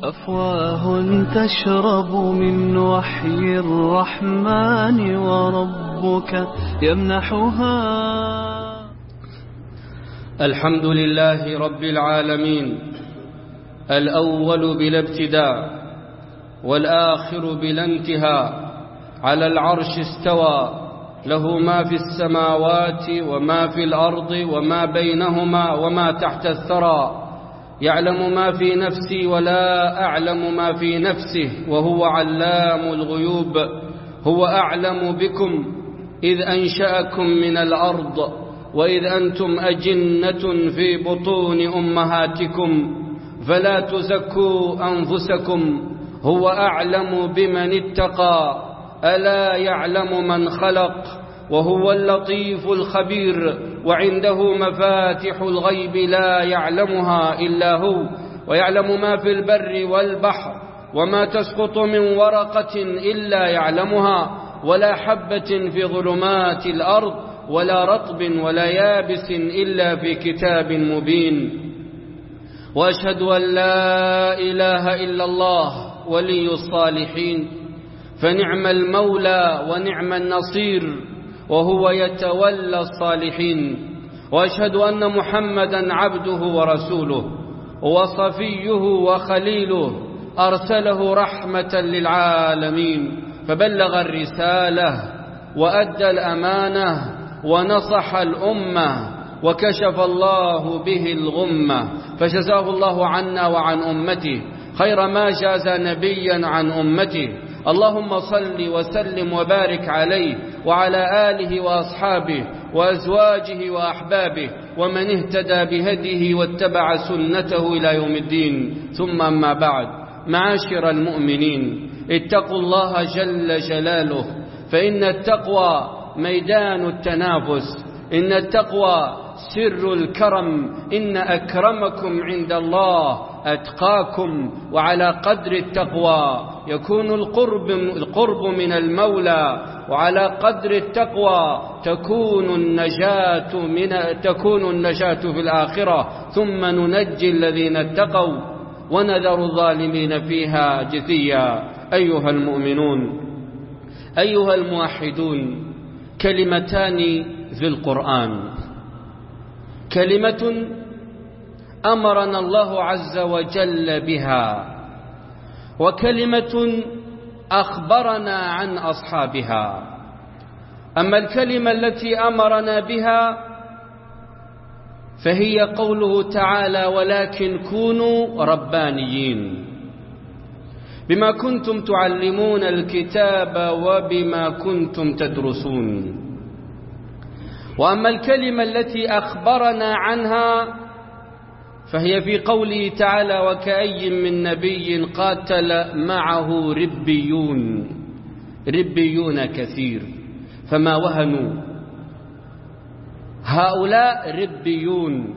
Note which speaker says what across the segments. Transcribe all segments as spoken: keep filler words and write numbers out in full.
Speaker 1: أفواه تشرب من وحي الرحمن وربك يمنحها.
Speaker 2: الحمد لله رب العالمين، الأول بلا ابتداء والآخر بلا انتهاء، على العرش استوى، له ما في السماوات وما في الأرض وما بينهما وما تحت الثرى، يعلم ما في نفسي ولا أعلم ما في نفسه، وهو علام الغيوب. هو أعلم بكم إذ أنشأكم من الأرض وإذ أنتم أجنة في بطون أمهاتكم، فلا تزكوا أنفسكم، هو أعلم بمن اتقى، ألا يعلم من خلق، وهو اللطيف الخبير. وعنده مفاتح الغيب لا يعلمها إلا هو، ويعلم ما في البر والبحر، وما تسقط من ورقة إلا يعلمها، ولا حبة في ظلمات الأرض، ولا رطب ولا يابس إلا في كتاب مبين. وأشهد أن لا إله إلا الله ولي الصالحين، فنعم المولى ونعم النصير، وهو يتولى الصالحين. وأشهد أن محمدا عبده ورسوله وصفيه وخليله، أرسله رحمة للعالمين، فبلغ الرسالة وأدى الأمانة ونصح الأمة، وكشف الله به الغمة، فجزاه الله عنا وعن أمته خير ما جاز نبيا عن أمته. اللهم صل وسلم وبارك عليه وعلى آله وأصحابه وأزواجه وأحبابه ومن اهتدى بهديه واتبع سنته إلى يوم الدين. ثم أما بعد، معاشر المؤمنين، اتقوا الله جل جلاله، فإن التقوى ميدان التنافس، إن التقوى سر الكرم، إن أكرمكم عند الله أتقاكم. وعلى قدر التقوى يكون القرب, القرب من المولى، وعلى قدر التقوى تكون النجاة, من تكون النجاة في الآخرة، ثم ننجي الذين اتقوا ونذر الظالمين فيها جثيا. أيها المؤمنون، أيها الموحدون، كلمتان في القرآن، كلمة أمرنا الله عز وجل بها، وكلمة أخبرنا عن أصحابها. أما الكلمة التي أمرنا بها فهي قوله تعالى: ولكن كونوا ربانيين بما كنتم تعلمون الكتاب وبما كنتم تدرسون. وأما الكلمة التي أخبرنا عنها فهي في قوله تعالى: وكأي من نبي قاتل معه ربيون، ربيون كثير، فما وهنوا. هؤلاء ربيون،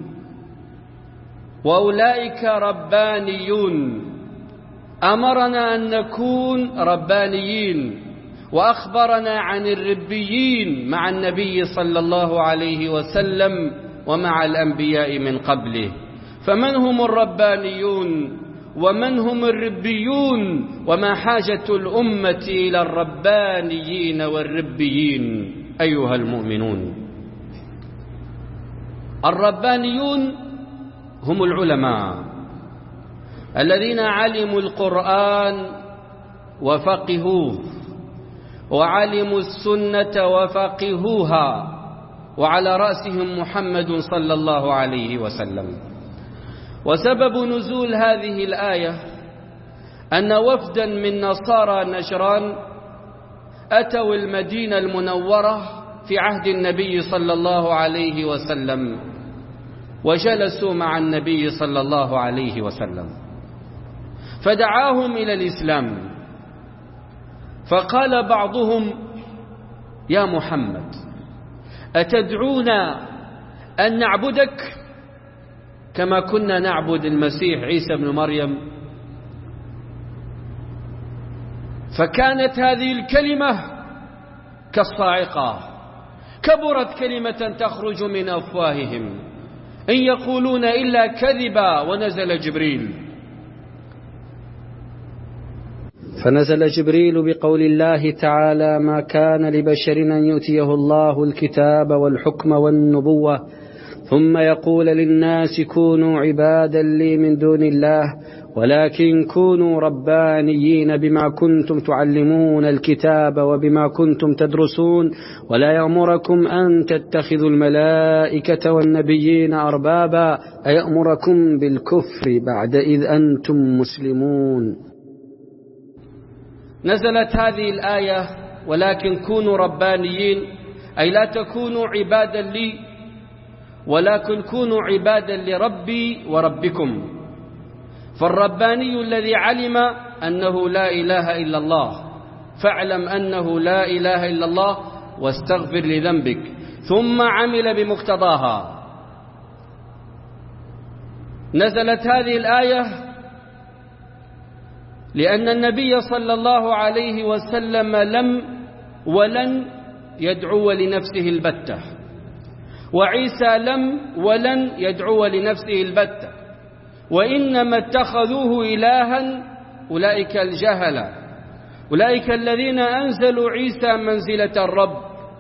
Speaker 2: وأولئك ربانيون. أمرنا أن نكون ربانيين، وأخبرنا عن الربيين مع النبي صلى الله عليه وسلم ومع الأنبياء من قبله. فمن هم الربانيون ومن هم الربيون؟ وما حاجة الأمة إلى الربانيين والربيين؟ أيها المؤمنون، الربانيون هم العلماء الذين علموا القرآن وفقهوه، وعلموا السنة وفقهوها، وعلى رأسهم محمد صلى الله عليه وسلم. وسبب نزول هذه الآية أن وفدا من نصارى نجران أتوا المدينة المنورة في عهد النبي صلى الله عليه وسلم، وجلسوا مع النبي صلى الله عليه وسلم، فدعاهم إلى الإسلام. فقال بعضهم: يا محمد، أتدعونا أن نعبدك كما كنا نعبد المسيح عيسى بن مريم؟ فكانت هذه الكلمة كالصاعقة، كبرت كلمة تخرج من أفواههم، إن يقولون إلا كذبا ونزل جبريل.
Speaker 3: فنزل جبريل بقول الله تعالى: ما كان لبشر أن يؤتيه الله الكتاب والحكم والنبوة ثم يقول للناس كونوا عبادا لي من دون الله ولكن كونوا ربانيين بما كنتم تعلمون الكتاب وبما كنتم تدرسون ولا يأمركم أن تتخذوا الملائكة والنبيين أربابا أيأمركم بالكفر بعد إذ أنتم مسلمون.
Speaker 2: نزلت هذه الآية: ولكن كونوا ربانيين، أي لا تكونوا عبادا لي ولكن كونوا عبادا لربي وربكم. فالرباني الذي علم أنه لا إله إلا الله فاعلم أنه لا إله إلا الله واستغفر لذنبك، ثم عمل بمقتضاها. نزلت هذه الآية لأن النبي صلى الله عليه وسلم لم ولن يدعو لنفسه البتة، وعيسى لم ولن يدعو لنفسه البتة، وإنما اتخذوه إلها أولئك الجهلة، أولئك الذين أنزلوا عيسى منزلة الرب.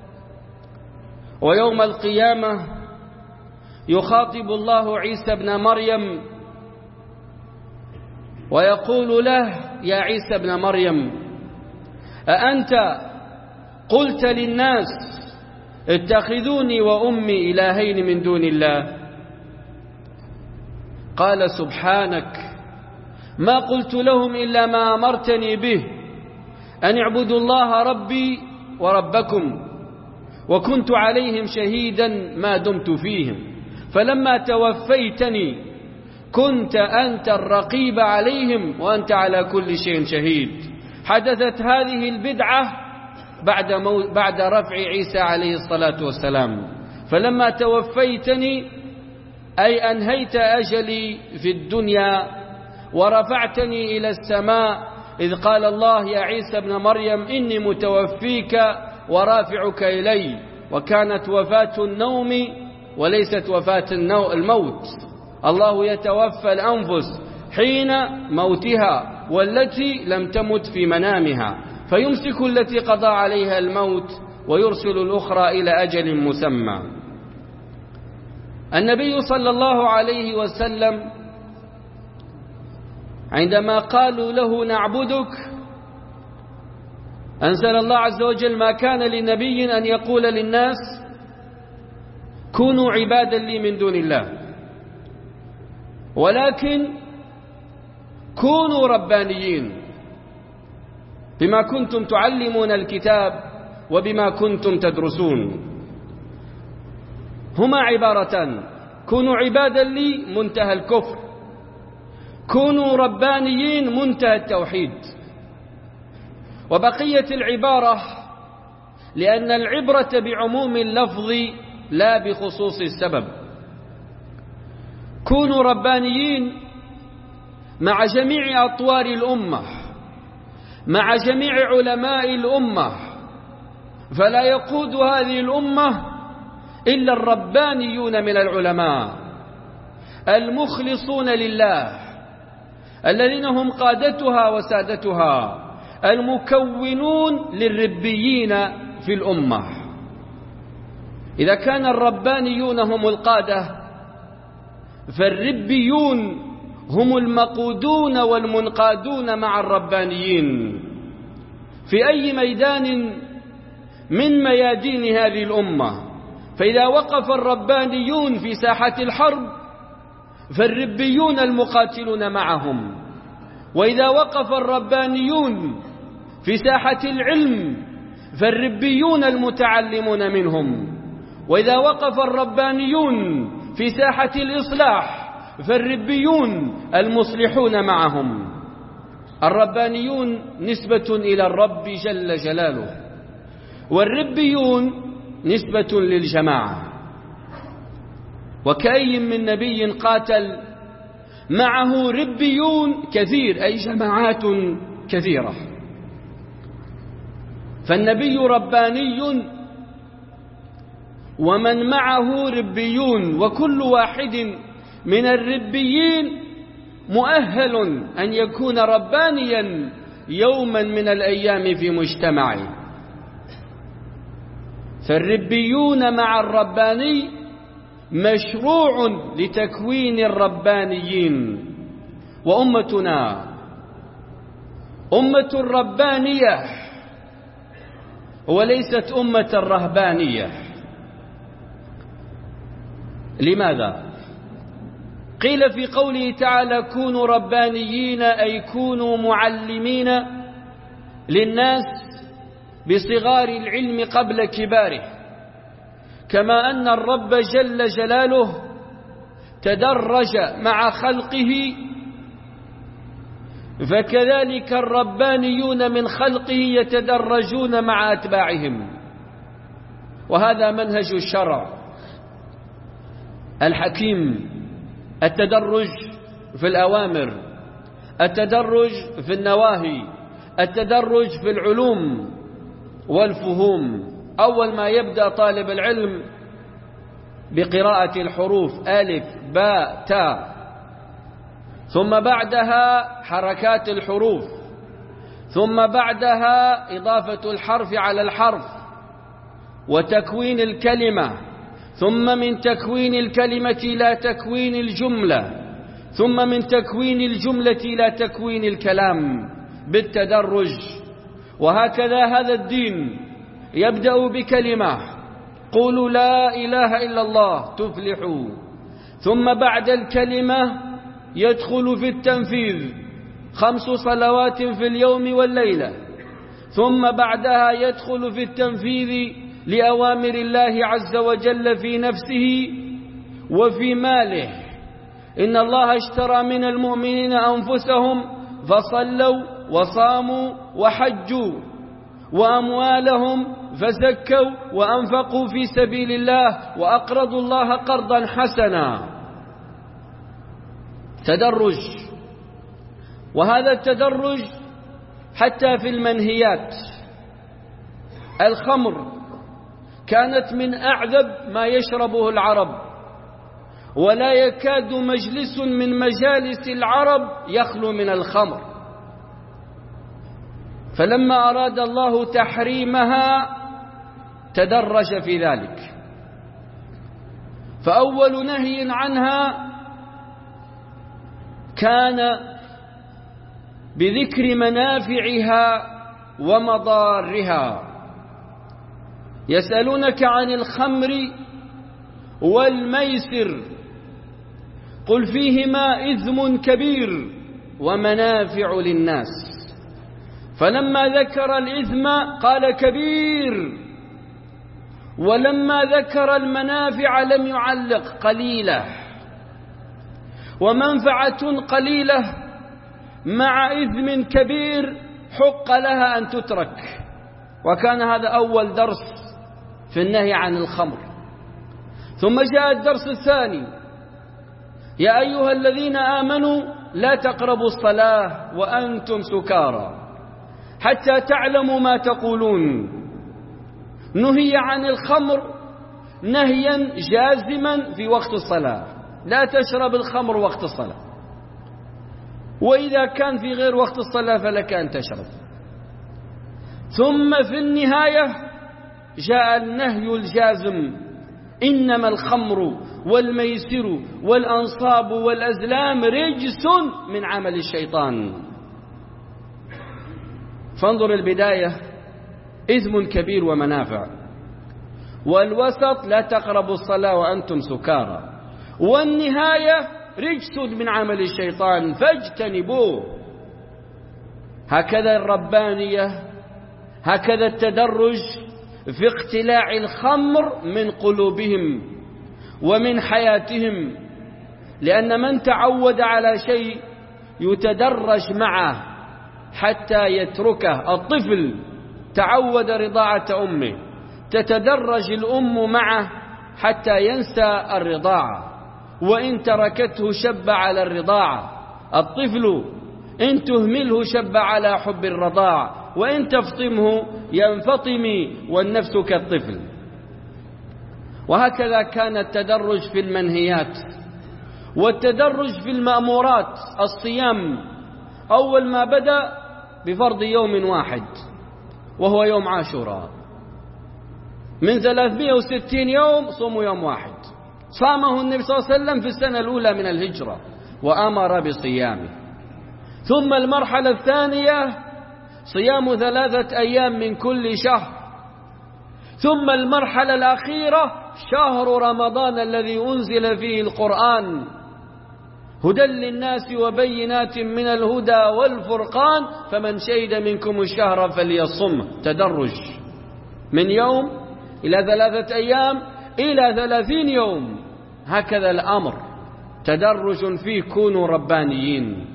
Speaker 2: ويوم القيامة يخاطب الله عيسى ابن مريم ويقول له: يا عيسى ابن مريم، أأنت قلت للناس اتخذوني وأمي إلهين من دون الله؟ قال: سبحانك، ما قلت لهم إلا ما أمرتني به، أن اعبدوا الله ربي وربكم، وكنت عليهم شهيدا ما دمت فيهم، فلما توفيتني كنت أنت الرقيب عليهم وأنت على كل شيء شهيد. حدثت هذه البدعة بعد, مو بعد رفع عيسى عليه الصلاة والسلام. فلما توفيتني أي أنهيت أجلي في الدنيا ورفعتني إلى السماء، إذ قال الله: يا عيسى ابن مريم إني متوفيك ورافعك إلي. وكانت وفاة النوم وليست وفاة الموت. الله يتوفى الأنفس حين موتها والتي لم تمت في منامها، فيمسك التي قضى عليها الموت ويرسل الأخرى إلى أجل مسمى. النبي صلى الله عليه وسلم عندما قالوا له: نعبدك، أنزل الله عز وجل: ما كان لنبي أن يقول للناس كونوا عبادا لي من دون الله ولكن كونوا ربانيين بما كنتم تعلمون الكتاب وبما كنتم تدرسون. هما عبارتان: كونوا عبادا لي منتهى الكفر، كونوا ربانيين منتهى التوحيد. وبقية العبارة لأن العبرة بعموم اللفظ لا بخصوص السبب. كونوا ربانيين مع جميع أطوار الأمة، مع جميع علماء الأمة، فلا يقود هذه الأمة إلا الربانيون من العلماء المخلصون لله، الذين هم قادتها وسادتها، المكونون للربيين في الأمة. إذا كان الربانيون هم القادة، فالربيون هم المقودون والمنقادون مع الربانيين في أي ميدان من ميادين هذه الأمة. فإذا وقف الربانيون في ساحة الحرب فالربيون المقاتلون معهم، وإذا وقف الربانيون في ساحة العلم فالربيون المتعلمون منهم، وإذا وقف الربانيون في ساحة الإصلاح فالربيون المصلحون معهم. الربانيون نسبة إلى الرب جل جلاله، والربيون نسبة للجماعة. وكأي من نبي قاتل معه ربيون كثير، أي جماعات كثيرة. فالنبي رباني ومن معه ربيون، وكل واحد من الربيين مؤهل أن يكون ربانيا يوما من الأيام في مجتمعه. فالربيون مع الرباني مشروع لتكوين الربانيين، وأمتنا أمة ربانية وليست أمة رهبانية. لماذا؟ قيل في قوله تعالى كونوا ربانيين أي كونوا معلمين للناس بصغار العلم قبل كباره، كما أن الرب جل جلاله تدرج مع خلقه، فكذلك الربانيون من خلقه يتدرجون مع أتباعهم. وهذا منهج الشرع الحكيم، التدرج في الأوامر، التدرج في النواهي، التدرج في العلوم والفهوم. أول ما يبدأ طالب العلم بقراءة الحروف ألف باء تاء، ثم بعدها حركات الحروف، ثم بعدها إضافة الحرف على الحرف وتكوين الكلمة، ثم من تكوين الكلمة إلى تكوين الجملة، ثم من تكوين الجملة إلى تكوين الكلام بالتدرج. وهكذا هذا الدين يبدأ بكلمة قولوا لا إله إلا الله تفلحوا، ثم بعد الكلمة يدخل في التنفيذ خمس صلوات في اليوم والليلة، ثم بعدها يدخل في التنفيذ لأوامر الله عز وجل في نفسه وفي ماله. إن الله اشترى من المؤمنين أنفسهم فصلوا وصاموا وحجوا، وأموالهم فزكوا وأنفقوا في سبيل الله وأقرضوا الله قرضا حسنا. تدرج. وهذا التدرج حتى في المنهيات. الخمر كانت من أعذب ما يشربه العرب، ولا يكاد مجلس من مجالس العرب يخلو من الخمر، فلما أراد الله تحريمها تدرج في ذلك. فأول نهي عنها كان بذكر منافعها ومضارها. يسألونك عن الخمر والميسر قل فيهما إثم كبير ومنافع للناس. فلما ذكر الإثم قال كبير، ولما ذكر المنافع لم يعلق قليلة. ومنفعة قليلة مع إثم كبير حق لها أن تترك. وكان هذا أول درس في النهي عن الخمر. ثم جاء الدرس الثاني: يا أيها الذين آمنوا لا تقربوا الصلاة وأنتم سكارى حتى تعلموا ما تقولون. نهي عن الخمر نهيا جازما في وقت الصلاة، لا تشرب الخمر وقت الصلاة، وإذا كان في غير وقت الصلاة فلك أن تشرب. ثم في النهاية جاء النهي الجازم: إنما الخمر والميسر والأنصاب والأزلام رجس من عمل الشيطان. فانظر البداية: إثم كبير ومنافع، والوسط لا تقربوا الصلاة وأنتم سكارى، والنهاية رجس من عمل الشيطان فاجتنبوه. هكذا الربانية، هكذا التدرج في اقتلاع الخمر من قلوبهم ومن حياتهم، لأن من تعود على شيء يتدرج معه حتى يتركه. الطفل تعود رضاعة أمه، تتدرج الأم معه حتى ينسى الرضاعة، وإن تركته شب على الرضاعة. الطفل إن تهمله شب على حب الرضاع، وإن تفطمه ينفطم والنفس كالطفل. وهكذا كان التدرج في المنهيات. والتدرج في المأمورات: الصيام أول ما بدأ بفرض يوم واحد وهو يوم عاشوراء. من ثلاثمائة وستين يوم صوموا يوم واحد، صامه النبي صلى الله عليه وسلم في السنة الأولى من الهجرة وأمر بصيامه. ثم المرحلة الثانية صيام ثلاثة أيام من كل شهر. ثم المرحلة الأخيرة شهر رمضان الذي أنزل فيه القرآن هدى للناس وبينات من الهدى والفرقان فمن شهد منكم الشهر فليصمه. تدرج من يوم إلى ثلاثة أيام إلى ثلاثين يوم، هكذا الأمر، تدرج فيه. كونوا ربانيين.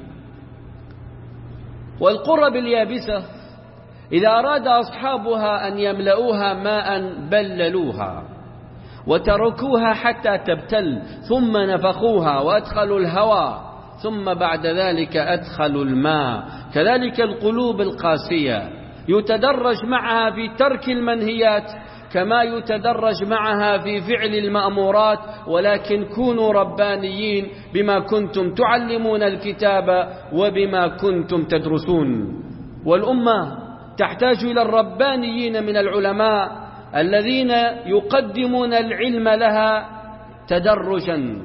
Speaker 2: والقرب اليابسة إذا أراد أصحابها أن يملؤوها ماء بللوها وتركوها حتى تبتل، ثم نفخوها وأدخلوا الهواء، ثم بعد ذلك أدخلوا الماء. كذلك القلوب القاسية يتدرج معها في ترك المنهيات كما يتدرج معها في فعل المأمورات، ولكن كونوا ربانيين بما كنتم تعلمون الكتاب وبما كنتم تدرسون. والأمة تحتاج إلى الربانيين من العلماء الذين يقدمون العلم لها تدرجا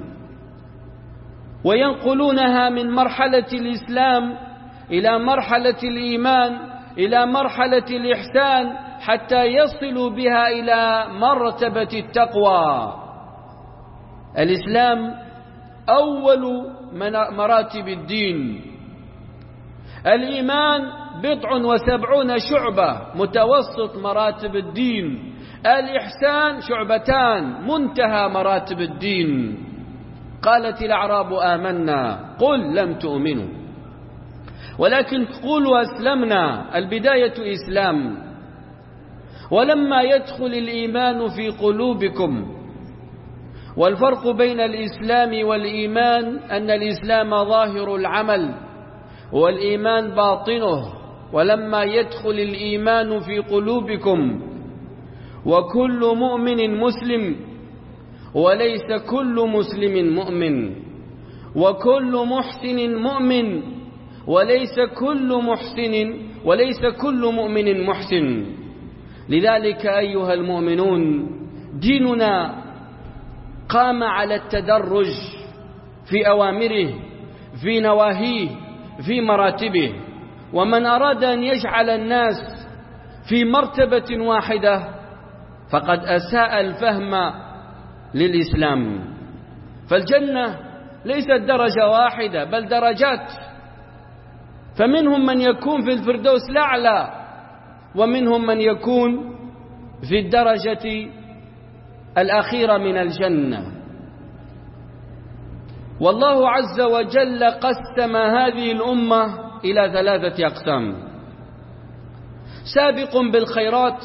Speaker 2: وينقلونها من مرحلة الإسلام إلى مرحلة الإيمان إلى مرحلة الإحسان حتى يصلوا بها إلى مرتبة التقوى. الإسلام أول مراتب الدين، الإيمان بضع وسبعون شعبة متوسط مراتب الدين، الإحسان شعبتان منتهى مراتب الدين. قالت الأعراب آمنا قل لم تؤمنوا ولكن قولوا أسلمنا، البداية إسلام. ولما يدخل الإيمان في قلوبكم، والفرق بين الإسلام والإيمان أن الإسلام ظاهر العمل والإيمان باطنه. ولما يدخل الإيمان في قلوبكم وكل مؤمن مسلم وليس كل مسلم مؤمن، وكل محسن مؤمن وليس كل محسن وليس كل مؤمن محسن. لذلك أيها المؤمنون ديننا قام على التدرج في أوامره في نواهيه في مراتبه. ومن أراد أن يجعل الناس في مرتبة واحدة فقد أساء الفهم للإسلام. فالجنة ليست درجة واحدة بل درجات، فمنهم من يكون في الفردوس الأعلى ومنهم من يكون في الدرجة الأخيرة من الجنة. والله عز وجل قسم هذه الأمة إلى ثلاثة أقسام: سابق بالخيرات،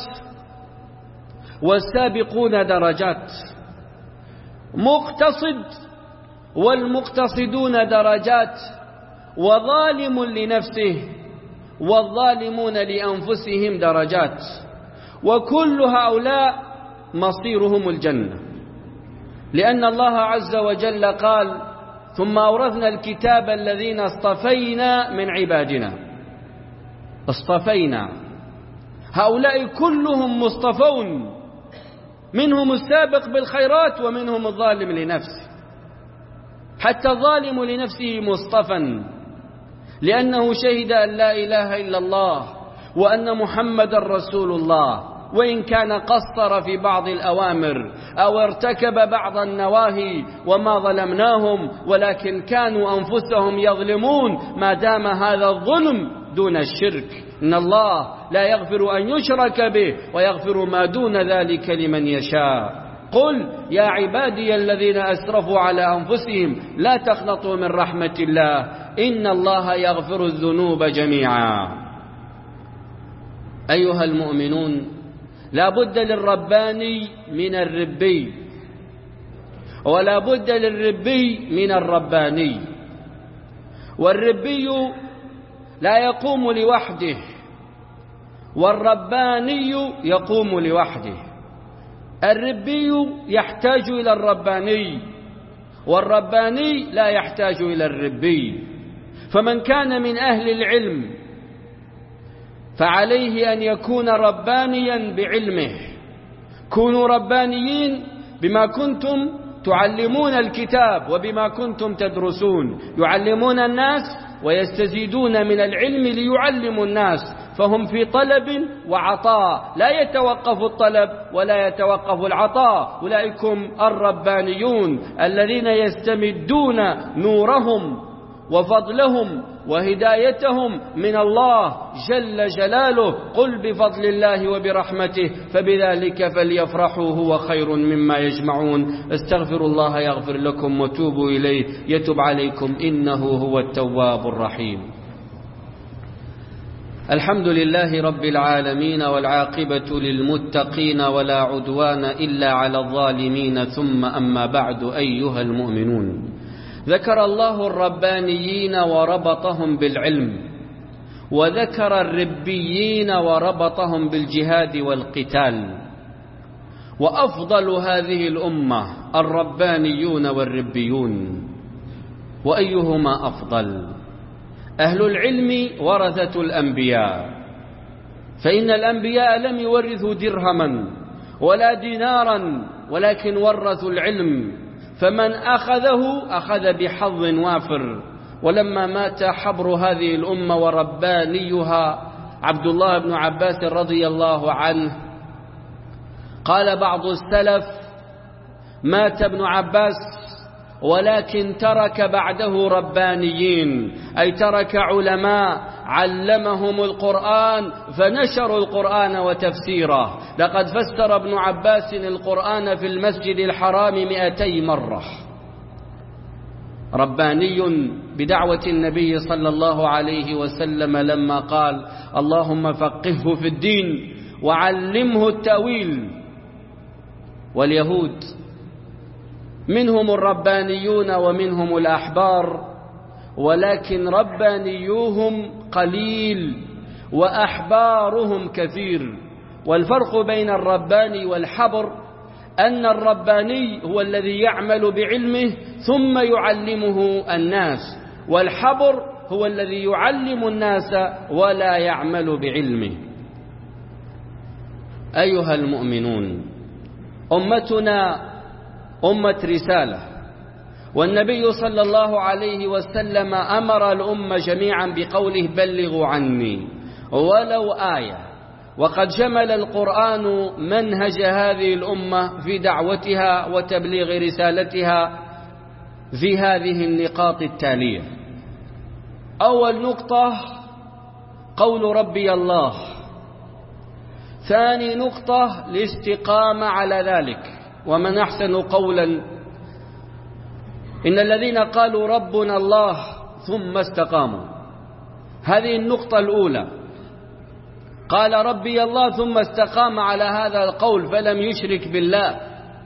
Speaker 2: والسابقون درجات، مقتصد والمقتصدون درجات، وظالم لنفسه والظالمون لأنفسهم درجات. وكل هؤلاء مصيرهم الجنة، لأن الله عز وجل قال: ثم أورثنا الكتاب الذين اصطفينا من عبادنا. اصطفينا، هؤلاء كلهم مصطفون، منهم السابق بالخيرات ومنهم الظالم لنفسه. حتى الظالم لنفسه مصطفى، لأنه شهد أن لا إله إلا الله وأن محمد رسول الله، وإن كان قصر في بعض الأوامر أو ارتكب بعض النواهي، وما ظلمناهم ولكن كانوا أنفسهم يظلمون، ما دام هذا الظلم دون الشرك. إن الله لا يغفر أن يشرك به ويغفر ما دون ذلك لمن يشاء. قل يا عبادي الذين أسرفوا على أنفسهم لا تقنطوا من رحمة الله إن الله يغفر الذنوب جميعا. أيها المؤمنون، لا بد للرباني من الربي، ولا بد للربي من الرباني. والربي لا يقوم لوحده، والرباني يقوم لوحده. الربي يحتاج إلى الرباني، والرباني لا يحتاج إلى الربي. فمن كان من أهل العلم فعليه أن يكون ربانيا بعلمه. كونوا ربانيين بما كنتم تعلمون الكتاب وبما كنتم تدرسون. يعلمون الناس ويستزيدون من العلم ليعلموا الناس، فهم في طلب وعطاء، لا يتوقف الطلب ولا يتوقف العطاء. أولئكم الربانيون الذين يستمدون نورهم وفضلهم وهدايتهم من الله جل جلاله. قل بفضل الله وبرحمته فبذلك فليفرحوا هو خير مما يجمعون. استغفروا الله يغفر لكم وتوبوا إليه يتب عليكم إنه هو التواب الرحيم. الحمد لله رب العالمين، والعاقبة للمتقين، ولا عدوان إلا على الظالمين. ثم أما بعد، أيها المؤمنون، ذكر الله الربانيين وربطهم بالعلم، وذكر الربيين وربطهم بالجهاد والقتال. وأفضل هذه الأمة الربانيون والربيون. وأيهما أفضل؟ أهل العلم ورثة الأنبياء، فإن الأنبياء لم يورثوا درهما ولا دينارا، ولكن ورثوا العلم، فمن أخذه أخذ بحظ وافر. ولما مات حبر هذه الأمة وربانيها عبد الله بن عباس رضي الله عنه، قال بعض السلف: مات ابن عباس ولكن ترك بعده ربانيين، أي ترك علماء علمهم القرآن فنشروا القرآن وتفسيره. لقد فسر ابن عباس القرآن في المسجد الحرام مئتي مرة. رباني بدعوة النبي صلى الله عليه وسلم لما قال: اللهم فقهه في الدين وعلمه التأويل. واليهود منهم الربانيون ومنهم الأحبار، ولكن ربانيوهم قليل وأحبارهم كثير. والفرق بين الرباني والحبر أن الرباني هو الذي يعمل بعلمه ثم يعلمه الناس، والحبر هو الذي يعلم الناس ولا يعمل بعلمه. أيها المؤمنون، أمتنا أمة رسالة، والنبي صلى الله عليه وسلم أمر الأمة جميعا بقوله: بلغوا عني ولو آية. وقد جمل القرآن منهج هذه الأمة في دعوتها وتبليغ رسالتها في هذه النقاط التالية. أول نقطة: قول ربي الله. ثاني نقطة: الاستقامة على ذلك. ومن أحسن قولا إن الذين قالوا ربنا الله ثم استقاموا. هذه النقطة الأولى، قال ربي الله ثم استقام على هذا القول فلم يشرك بالله.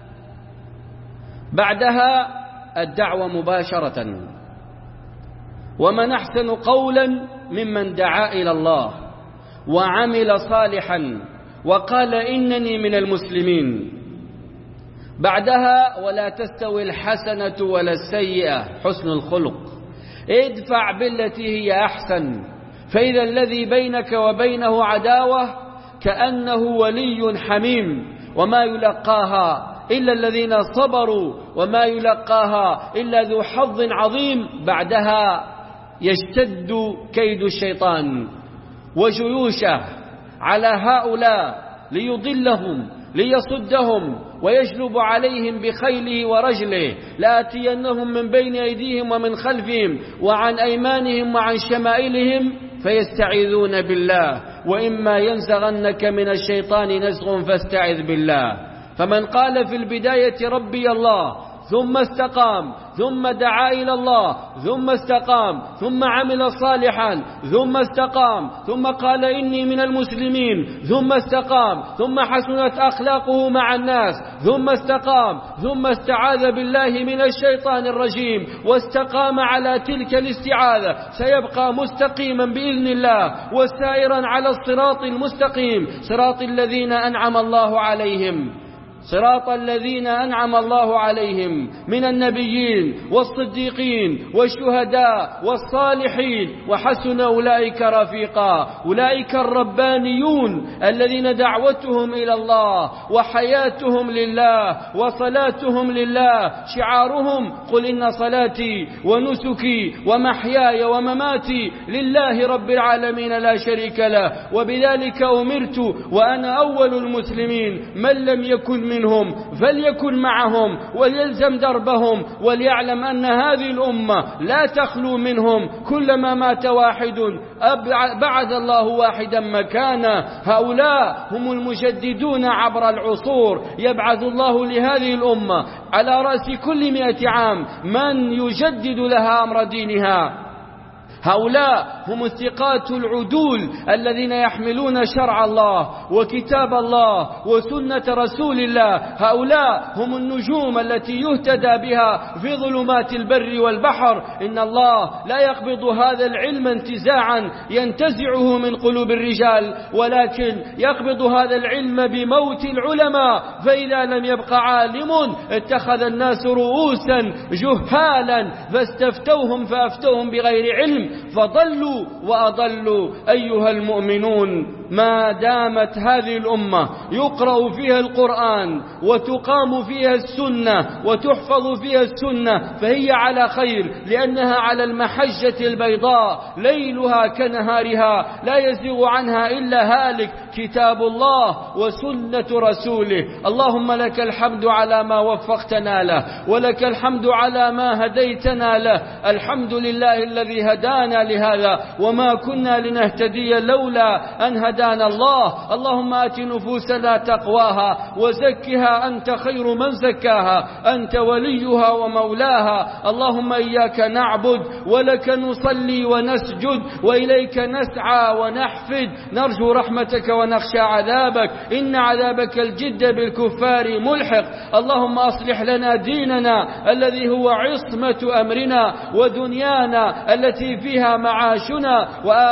Speaker 2: بعدها الدعوة مباشرة. ومن أحسن قولا ممن دعا إلى الله وعمل صالحا وقال إنني من المسلمين. بعدها: ولا تستوي الحسنة ولا السيئة، حسن الخلق. ادفع بالتي هي أحسن، فإذا الذي بينك وبينه عداوة كأنه ولي حميم. وما يلقاها إلا الذين صبروا وما يلقاها إلا ذو حظ عظيم. بعدها يشتد كيد الشيطان وجيوشه على هؤلاء ليضلهم ليصدهم ويجلب عليهم بخيله ورجله. لآتينهم من بين أيديهم ومن خلفهم وعن أيمانهم وعن شمائلهم فيستعيذون بالله، وإما ينزغنك من الشيطان نزغ فاستعذ بالله. فمن قال في البداية ربي الله ثم استقام ثم دعا إلى الله ثم استقام ثم عمل صالحا ثم استقام ثم قال إني من المسلمين ثم استقام ثم حسنت أخلاقه مع الناس ثم استقام ثم استعاذ بالله من الشيطان الرجيم واستقام على تلك الاستعاذة، سيبقى مستقيما بإذن الله وسائرا على الصراط المستقيم، صراط الذين أنعم الله عليهم صراط الذين أنعم الله عليهم من النبيين والصديقين والشهداء والصالحين وحسن أولئك رفيقا. أولئك الربانيون الذين دعوتهم إلى الله وحياتهم لله وصلاتهم لله شعارهم قل إن صلاتي ونسكي ومحياي ومماتي لله رب العالمين لا شريك له وبذلك أمرت وأنا أول المسلمين. من لم يكن منهم فليكن معهم وليلزم دربهم وليعلم أن هذه الأمة لا تخلو منهم. كلما مات واحد بعث الله واحدا مكانه. هؤلاء هم المجددون عبر العصور. يبعث الله لهذه الأمة على رأس كل مئة عام من يجدد لها أمر دينها. هؤلاء هم الثقات العدول الذين يحملون شرع الله وكتاب الله وسنة رسول الله. هؤلاء هم النجوم التي يهتدى بها في ظلمات البر والبحر. إن الله لا يقبض هذا العلم انتزاعا ينتزعه من قلوب الرجال، ولكن يقبض هذا العلم بموت العلماء. فإذا لم يبق عالم اتخذ الناس رؤوسا جهالا فاستفتوهم فأفتوهم بغير علم فضلوا وأضلوا. أيها المؤمنون، ما دامت هذه الأمة يقرأ فيها القرآن وتقام فيها السنة وتحفظ فيها السنة فهي على خير، لأنها على المحجة البيضاء ليلها كنهارها لا يزيغ عنها إلا هالك، كتاب الله وسنة رسوله. اللهم لك الحمد على ما وفقتنا له، ولك الحمد على ما هديتنا له. الحمد لله الذي هدانا لهذا وما كنا لنهتدي لولا أن هدانا الله. اللهم آت نفوسنا تقواها وزكها أنت خير من زكاها، أنت وليها ومولاها. اللهم إياك نعبد ولك نصلي ونسجد وإليك نسعى ونحفد، نرجو رحمتك ونخشى عذابك، إن عذابك الجد بالكفار ملحق. اللهم أصلح لنا ديننا الذي هو عصمة أمرنا، ودنيانا التي فيها معاشنا،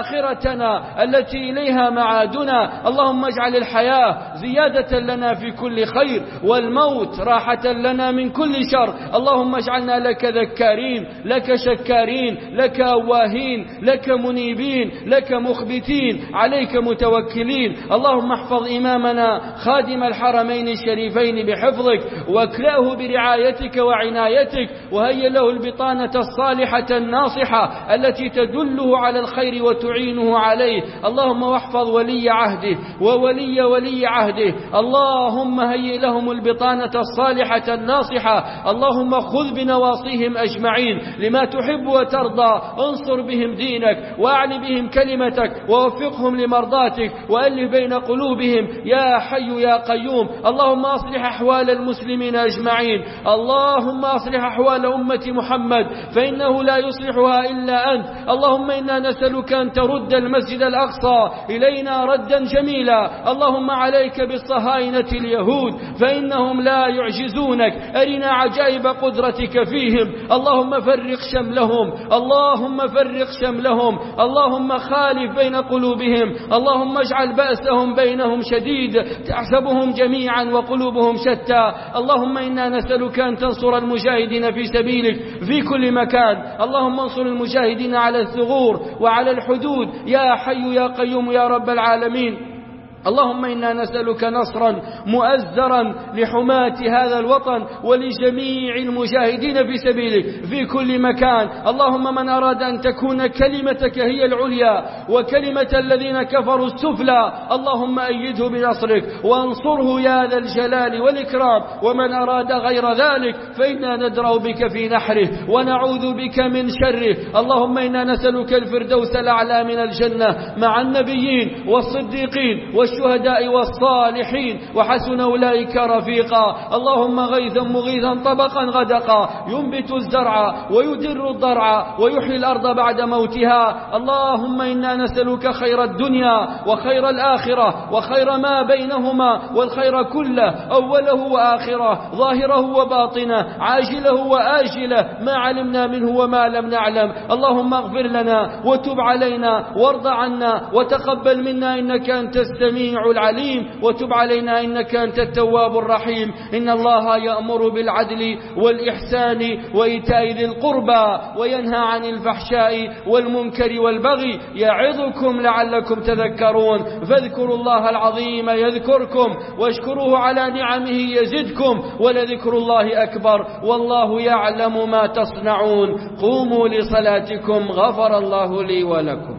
Speaker 2: وآخرتنا التي إليها معادنا. اللهم اجعل الحياة زيادة لنا في كل خير، والموت راحة لنا من كل شر. اللهم اجعلنا لك ذكارين، لك شكارين، لك أواهين، لك منيبين، لك مخبتين، عليك متوكلين. اللهم احفظ إمامنا خادم الحرمين الشريفين بحفظك، واكلأه برعايتك وعنايتك، وهيئ له البطانة الصالحة الناصحة التي تدله على الخير وتعينه عليه. اللهم واحفظ ولي عهده وولي ولي عهده. اللهم هيئ لهم البطانة الصالحة الناصحة. اللهم خذ بنواصيهم أجمعين لما تحب وترضى. انصر بهم دينك واعل بهم كلمتك ووفقهم لمرضاتك وألف بين قلوبهم يا حي يا قيوم. اللهم أصلح أحوال المسلمين أجمعين. اللهم أصلح أحوال أمة محمد فإنه لا يصلحها إلا أنت. اللهم إنا نسألك أن ترد المسجد الأقصى إلينا ردا جميلا. اللهم عليك بالصهاينة اليهود فإنهم لا يعجزونك. أرنا عجائب قدرتك فيهم. اللهم فرق شملهم، اللهم فرق شملهم، اللهم خالف بين قلوبهم. اللهم اجعل بأسهم بينهم شديد تحسبهم جميعا وقلوبهم شتى. اللهم إنا نسألك أن تنصر المجاهدين في سبيلك في كل مكان. اللهم انصر المجاهدين على الثغور وعلى الحدود يا حي يا قيوم يا رب العالمين. اللهم إنا نسألك نصرا مؤزرا لحماة هذا الوطن ولجميع المجاهدين في سبيلك في كل مكان. اللهم من أراد أن تكون كلمتك هي العليا وكلمة الذين كفروا السفلى اللهم أيده بنصرك وانصره يا ذا الجلال والإكرام. ومن أراد غير ذلك فإنا ندرأ بك في نحره ونعوذ بك من شره. اللهم إنا نسألك الفردوس الأعلى من الجنة مع النبيين والصديقين والشهداء والصالحين وحسن أولئك رفيقا. اللهم غيثا مغيثا طبقا غدقا ينبت الزرع ويدر الضرع ويحيي الأرض بعد موتها. اللهم إنا نسألك خير الدنيا وخير الآخرة وخير ما بينهما والخير كله أوله وآخره ظاهره وباطنه عاجله وآجله ما علمنا منه وما لم نعلم. اللهم اغفر لنا وتب علينا وارض عنا وتقبل منا إنك أنت السميع السميع العليم، وتب علينا إنك أنت التواب الرحيم. إن الله يأمر بالعدل والإحسان وإيتاء ذي القربى وينهى عن الفحشاء والمنكر والبغي يعظكم لعلكم تذكرون. فاذكروا الله العظيم يذكركم واشكروه على نعمه يزدكم ولذكر الله أكبر والله يعلم ما تصنعون. قوموا لصلاتكم غفر الله لي ولكم.